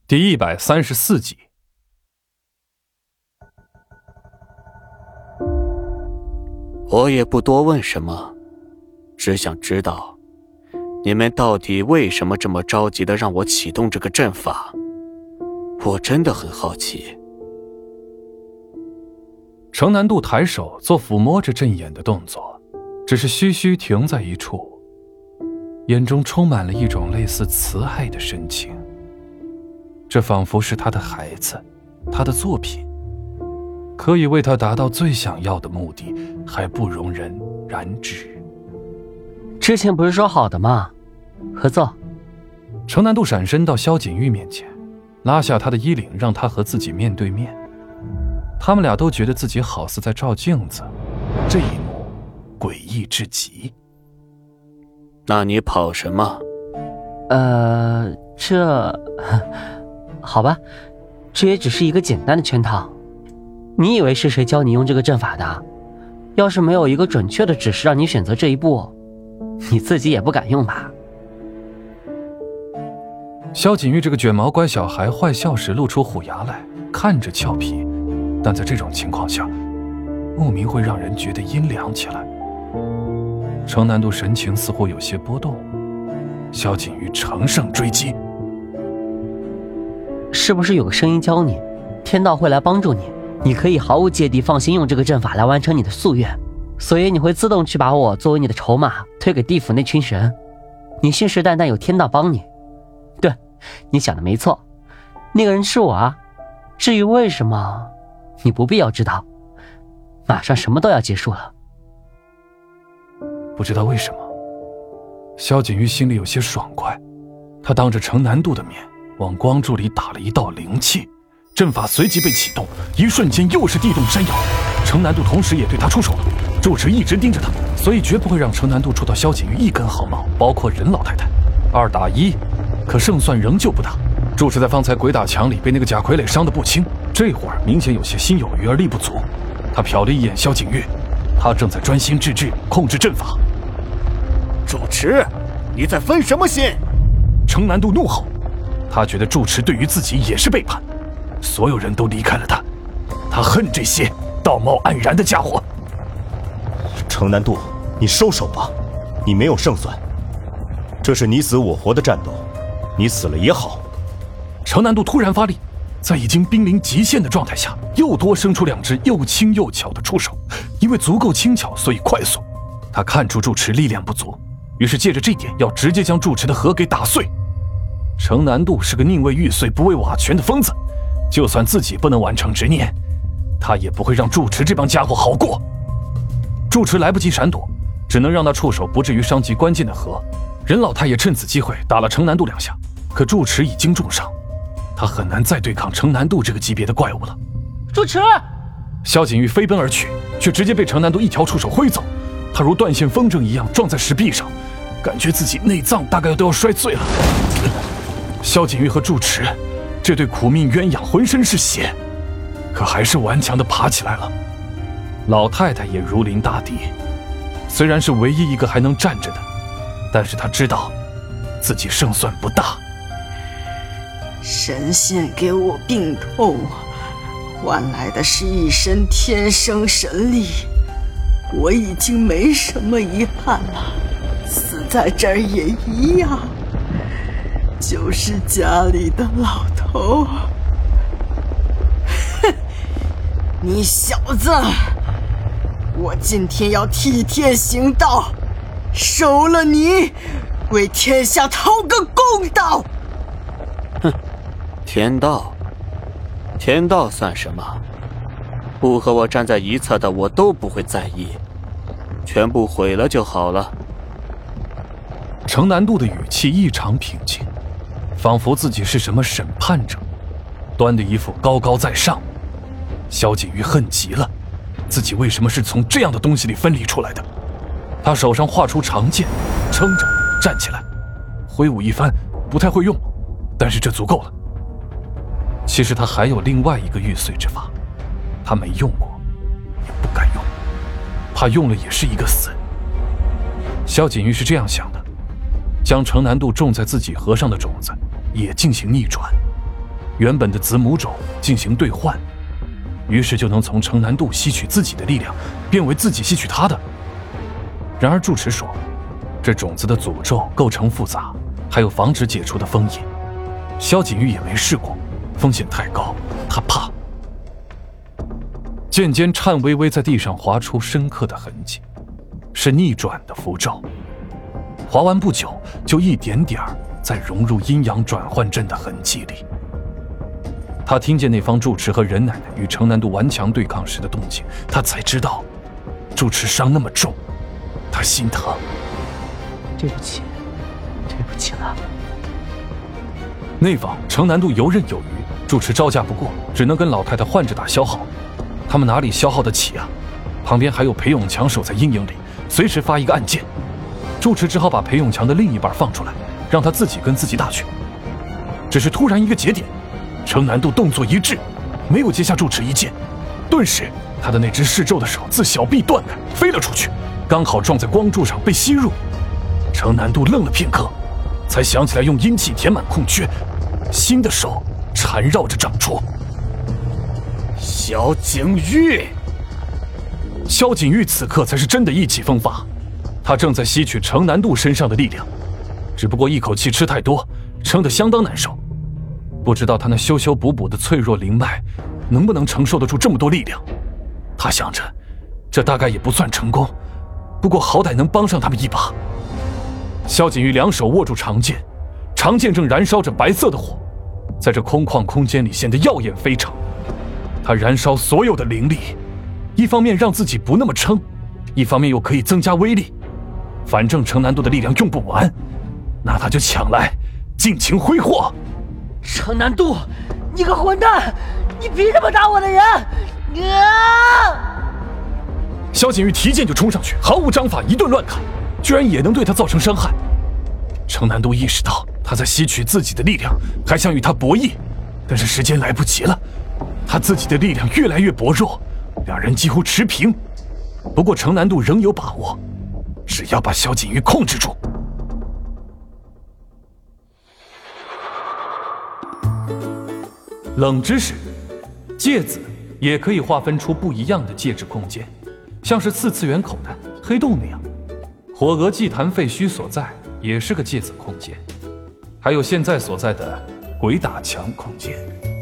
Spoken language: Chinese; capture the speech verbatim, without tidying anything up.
第一百三十四集。 我也不多问什么，只想知道你们到底为什么这么着急的让我启动这个阵法，我真的很好奇。 程南度抬手做抚摸着阵眼的动作，只是虚虚停在一处，眼中充满了一种类似慈爱的深情。这仿佛是他的孩子，他的作品，可以为他达到最想要的目的，还不容人染指。 之前不是说好的吗？合作。 程南度闪身到萧锦玉面前，拉下他的衣领，让他和自己面对面。他们俩都觉得自己好似在照镜子，这一幕诡异至极。 那你跑什么？ 呃，这好吧，这也只是一个简单的圈套。你以为是谁教你用这个阵法的？要是没有一个准确的指示让你选择这一步，你自己也不敢用吧？ 萧锦玉这个卷毛乖小孩坏笑时露出虎牙来，看着俏皮，但在这种情况下，莫名会让人觉得阴凉起来。程南度神情似乎有些波动，萧锦玉乘胜追击。 是不是有个声音教你，天道会来帮助你，你可以毫无芥蒂放心用这个阵法来完成你的夙愿，所以你会自动去把我作为你的筹码推给地府那群神，你信誓旦旦有天道帮你。对，你想的没错，那个人是我啊。至于为什么，你不必要知道，马上什么都要结束了。 不知道为什么，萧锦玉心里有些爽快，他当着程南度的面往光柱里打了一道灵气，阵法随即被启动，一瞬间又是地动山摇。程南度同时也对他出手了，住持一直盯着他，所以绝不会让程南度触到萧锦玉一根毫毛，包括任老太太。二打一，可胜算仍旧不大。住持在方才鬼打墙里被那个假傀儡伤得不轻，这会儿明显有些心有余而力不足。他瞟了一眼萧锦玉，他正在专心致志控制阵法。 住持，你在分什么心？ 程南度怒吼，他觉得住持对于自己也是背叛，所有人都离开了他，他恨这些道貌岸然的家伙。 程南度，你收手吧，你没有胜算，这是你死我活的战斗，你死了也好。 程南度突然发力，在已经濒临极限的状态下，又多生出两只又轻又巧的出手，因为足够轻巧，所以快速。他看出住持力量不足，于是借着这点要直接将住持的核给打碎。程南度是个宁为玉碎不为瓦全的疯子，就算自己不能完成执念，他也不会让住持这帮家伙好过。住持来不及闪躲，只能让他触手不至于伤及关键的核。任老太也趁此机会打了程南度两下，可住持已经重伤，他很难再对抗程南度这个级别的怪物了。 住持！ 萧锦玉飞奔而去，却直接被程南度一条触手挥走，他如断线风筝一样撞在石壁上，感觉自己内脏大概都要摔碎了。萧锦玉和住持这对苦命鸳鸯浑身是血，可还是顽强地爬起来了。老太太也如临大敌，虽然是唯一一个还能站着的，但是她知道自己胜算不大。 神仙给我病痛，换来的是一身天生神力，我已经没什么遗憾了，死在这儿也一样，就是家里的老头。哼，你小子，我今天要替天行道，收了你，为天下讨个公道。 哼，天道，天道算什么？不和我站在一侧的我都不会在意，全部毁了就好了。 程南度的语气异常平静，仿佛自己是什么审判者，端的一副高高在上。萧锦玉恨极了，自己为什么是从这样的东西里分离出来的？他手上画出长剑，撑着站起来，挥舞一番，不太会用，但是这足够了。其实他还有另外一个玉碎之法，他没用过，也不敢用，怕用了也是一个死。萧锦玉是这样想的，将程南度种在自己核上的种子也进行逆转， 原本的子母种进行兑换，于是就能从程南度吸取自己的力量，变为自己吸取他的。然而住持说，这种子的诅咒构成复杂，还有防止解除的封印。萧锦玉也没试过，风险太高，他怕。剑尖颤巍巍在地上划出深刻的痕迹，是逆转的符咒。划完不久，就一点点在融入阴阳转换阵的痕迹里。他听见那方住持和任奶奶与程南度顽强对抗时的动静，他才知道住持伤那么重，他心疼。 对不起，对不起了。 那方程南度游刃有余，住持招架不过，只能跟老太太换着打消耗。他们哪里消耗得起啊？旁边还有裴永强守在阴影里，随时发一个暗箭。住持只好把裴永强的另一半放出来，让他自己跟自己打去。只是突然一个节点，程南度动作一滞，没有接下住持一剑，顿时他的那只施咒的手自小臂断开，飞了出去，刚好撞在光柱上被吸入。程南度愣了片刻，才想起来用阴气填满空缺，新的手缠绕着长出。 萧景玉， 萧景玉此刻才是真的意气风发，他正在吸取程南度身上的力量，只不过一口气吃太多，撑得相当难受。不知道他那修修补补的脆弱灵脉能不能承受得住这么多力量。他想着，这大概也不算成功，不过好歹能帮上他们一把。萧景玉两手握住长剑，长剑正燃烧着白色的火，在这空旷空间里显得耀眼非常。他燃烧所有的灵力，一方面让自己不那么撑，一方面又可以增加威力。反正程南度的力量用不完，那他就抢来，尽情挥霍。 程南度，你个混蛋，你凭什么打我的人？啊！ 萧景玉提剑就冲上去，毫无章法，一顿乱砍，居然也能对他造成伤害。程南度意识到他在吸取自己的力量，还想与他博弈，但是时间来不及了，他自己的力量越来越薄弱，两人几乎持平。不过程南度仍有把握，只要把萧景玉控制住。冷知识：芥子也可以划分出不一样的介质空间，像是四次元口袋、黑洞那样。火鹅祭坛废墟所在也是个芥子空间，还有现在所在的鬼打墙空间。